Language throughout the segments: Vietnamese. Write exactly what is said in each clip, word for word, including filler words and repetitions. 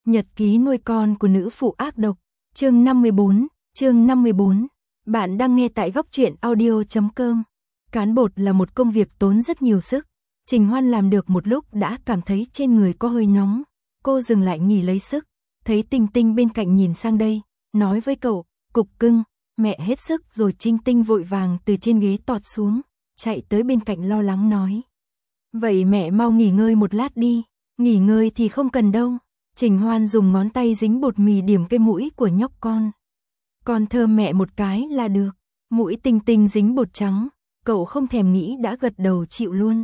Nhật ký nuôi con của nữ phụ ác độc, chương năm mươi bốn, chương năm mươi bốn. Bạn đang nghe tại góc truyện audio chấm com. Cán bột là một công việc tốn rất nhiều sức. Trình Hoan làm được một lúc đã cảm thấy trên người có hơi nóng. Cô dừng lại nghỉ lấy sức, thấy Tinh Tinh bên cạnh nhìn sang đây, nói với cậu, cục cưng, mẹ hết sức rồi. Trinh Tinh vội vàng từ trên ghế tọt xuống, chạy tới bên cạnh lo lắng nói. Vậy mẹ mau nghỉ ngơi một lát đi. Nghỉ ngơi thì không cần đâu. Trình Hoan dùng ngón tay dính bột mì điểm cái mũi của nhóc con. Con thơm mẹ một cái là được. Mũi Tinh Tinh dính bột trắng, cậu không thèm nghĩ đã gật đầu chịu luôn.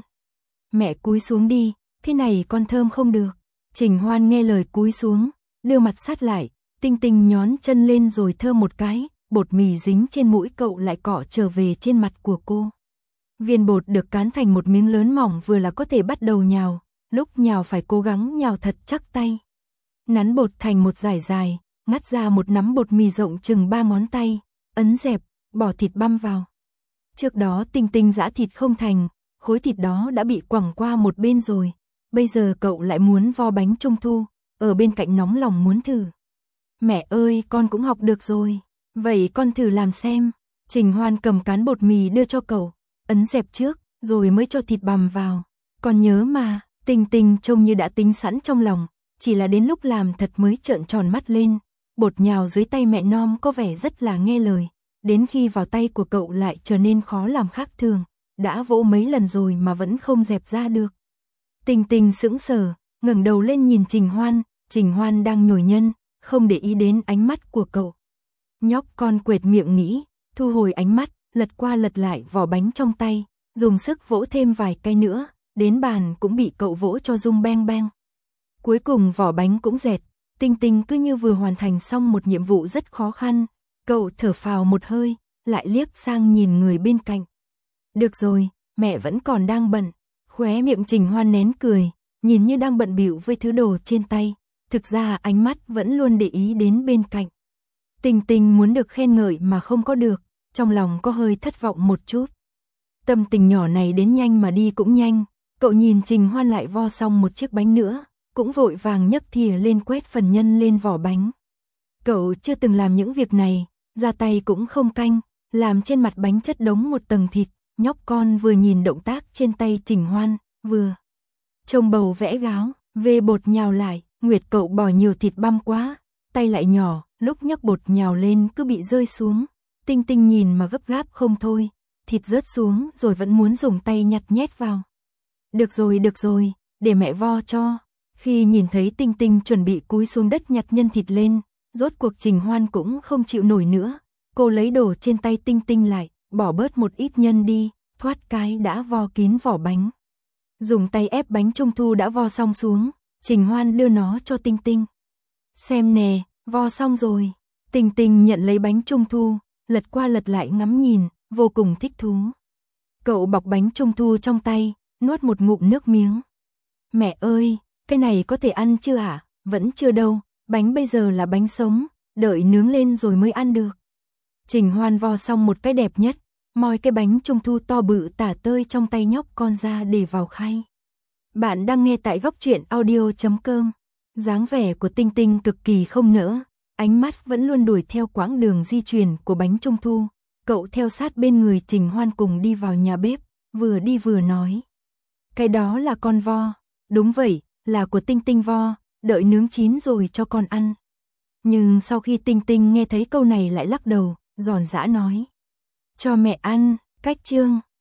Mẹ cúi xuống đi, thế này con thơm không được. Trình Hoan nghe lời cúi xuống, đưa mặt sát lại, Tinh Tinh nhón chân lên rồi thơm một cái, bột mì dính trên mũi cậu lại cọ trở về trên mặt của cô. Viên bột được cán thành một miếng lớn mỏng vừa là có thể bắt đầu nhào, lúc nhào phải cố gắng nhào thật chắc tay. Nắn bột thành một dải dài, ngắt ra một nắm bột mì rộng chừng ba ngón tay, ấn dẹp, bỏ thịt băm vào. Trước đó Tinh Tinh giã thịt không thành, khối thịt đó đã bị quẳng qua một bên rồi, bây giờ cậu lại muốn vo bánh trung thu, ở bên cạnh nóng lòng muốn thử. Mẹ ơi, con cũng học được rồi, vậy con thử làm xem. Trình Hoan cầm cán bột mì đưa cho cậu, ấn dẹp trước, rồi mới cho thịt bằm vào. Con nhớ mà. Tinh Tinh trông như đã tính sẵn trong lòng, chỉ là đến lúc làm thật mới trợn tròn mắt lên. Bột nhào dưới tay mẹ non có vẻ rất là nghe lời, đến khi vào tay của cậu lại trở nên khó làm khác thường, đã vỗ mấy lần rồi mà vẫn không dẹp ra được. Tinh Tinh sững sờ, ngẩng đầu lên nhìn Trình Hoan, Trình Hoan đang nhồi nhân, không để ý đến ánh mắt của cậu. Nhóc con quệt miệng nghĩ, thu hồi ánh mắt, lật qua lật lại vỏ bánh trong tay, dùng sức vỗ thêm vài cái nữa. Đến bàn cũng bị cậu vỗ cho rung beng beng. Cuối cùng vỏ bánh cũng dẹt, Tinh Tinh cứ như vừa hoàn thành xong một nhiệm vụ rất khó khăn. Cậu thở phào một hơi, lại liếc sang nhìn người bên cạnh. Được rồi, mẹ vẫn còn đang bận. Khóe miệng Trình Hoan nén cười, nhìn như đang bận bịu với thứ đồ trên tay. Thực ra ánh mắt vẫn luôn để ý đến bên cạnh. Tinh Tinh muốn được khen ngợi mà không có được, trong lòng có hơi thất vọng một chút. Tâm tình nhỏ này đến nhanh mà đi cũng nhanh. Cậu nhìn Trình Hoan lại vo xong một chiếc bánh nữa, cũng vội vàng nhấc thìa lên quét phần nhân lên vỏ bánh. Cậu chưa từng làm những việc này, ra tay cũng không canh, làm trên mặt bánh chất đống một tầng thịt. Nhóc con vừa nhìn động tác trên tay Trình Hoan, vừa trông bầu vẽ gáo, vê bột nhào lại. Nguyệt cậu bỏ nhiều thịt băm quá, tay lại nhỏ, lúc nhấc bột nhào lên cứ bị rơi xuống. Tinh Tinh nhìn mà gấp gáp không thôi, thịt rớt xuống rồi vẫn muốn dùng tay nhặt nhét vào. Được rồi, được rồi, để mẹ vo cho. Khi nhìn thấy Tinh Tinh chuẩn bị cúi xuống đất nhặt nhân thịt lên, rốt cuộc Trình Hoan cũng không chịu nổi nữa. Cô lấy đồ trên tay Tinh Tinh lại, bỏ bớt một ít nhân đi, thoát cái đã vo kín vỏ bánh. Dùng tay ép bánh trung thu đã vo xong xuống, Trình Hoan đưa nó cho Tinh Tinh. Xem nè, vo xong rồi. Tinh Tinh nhận lấy bánh trung thu, lật qua lật lại ngắm nhìn, vô cùng thích thú. Cậu bọc bánh trung thu trong tay, nuốt một ngụm nước miếng. Mẹ ơi, cái này có thể ăn chưa ạ? À? Vẫn chưa đâu, bánh bây giờ là bánh sống, đợi nướng lên rồi mới ăn được. Trình Hoan vo xong một cái đẹp nhất, moi cái bánh trung thu to bự tả tơi trong tay nhóc con ra để vào khay. Bạn đang nghe tại góc truyện audio chấm com. Dáng vẻ của Tinh Tinh cực kỳ không nỡ, ánh mắt vẫn luôn đuổi theo quãng đường di chuyển của bánh trung thu. Cậu theo sát bên người Trình Hoan cùng đi vào nhà bếp, vừa đi vừa nói. Cái đó là con vo. Đúng vậy, là của Tinh Tinh vo, đợi nướng chín rồi cho con ăn. Nhưng sau khi Tinh Tinh nghe thấy câu này lại lắc đầu, giòn giã nói. Cho mẹ ăn, cách chương.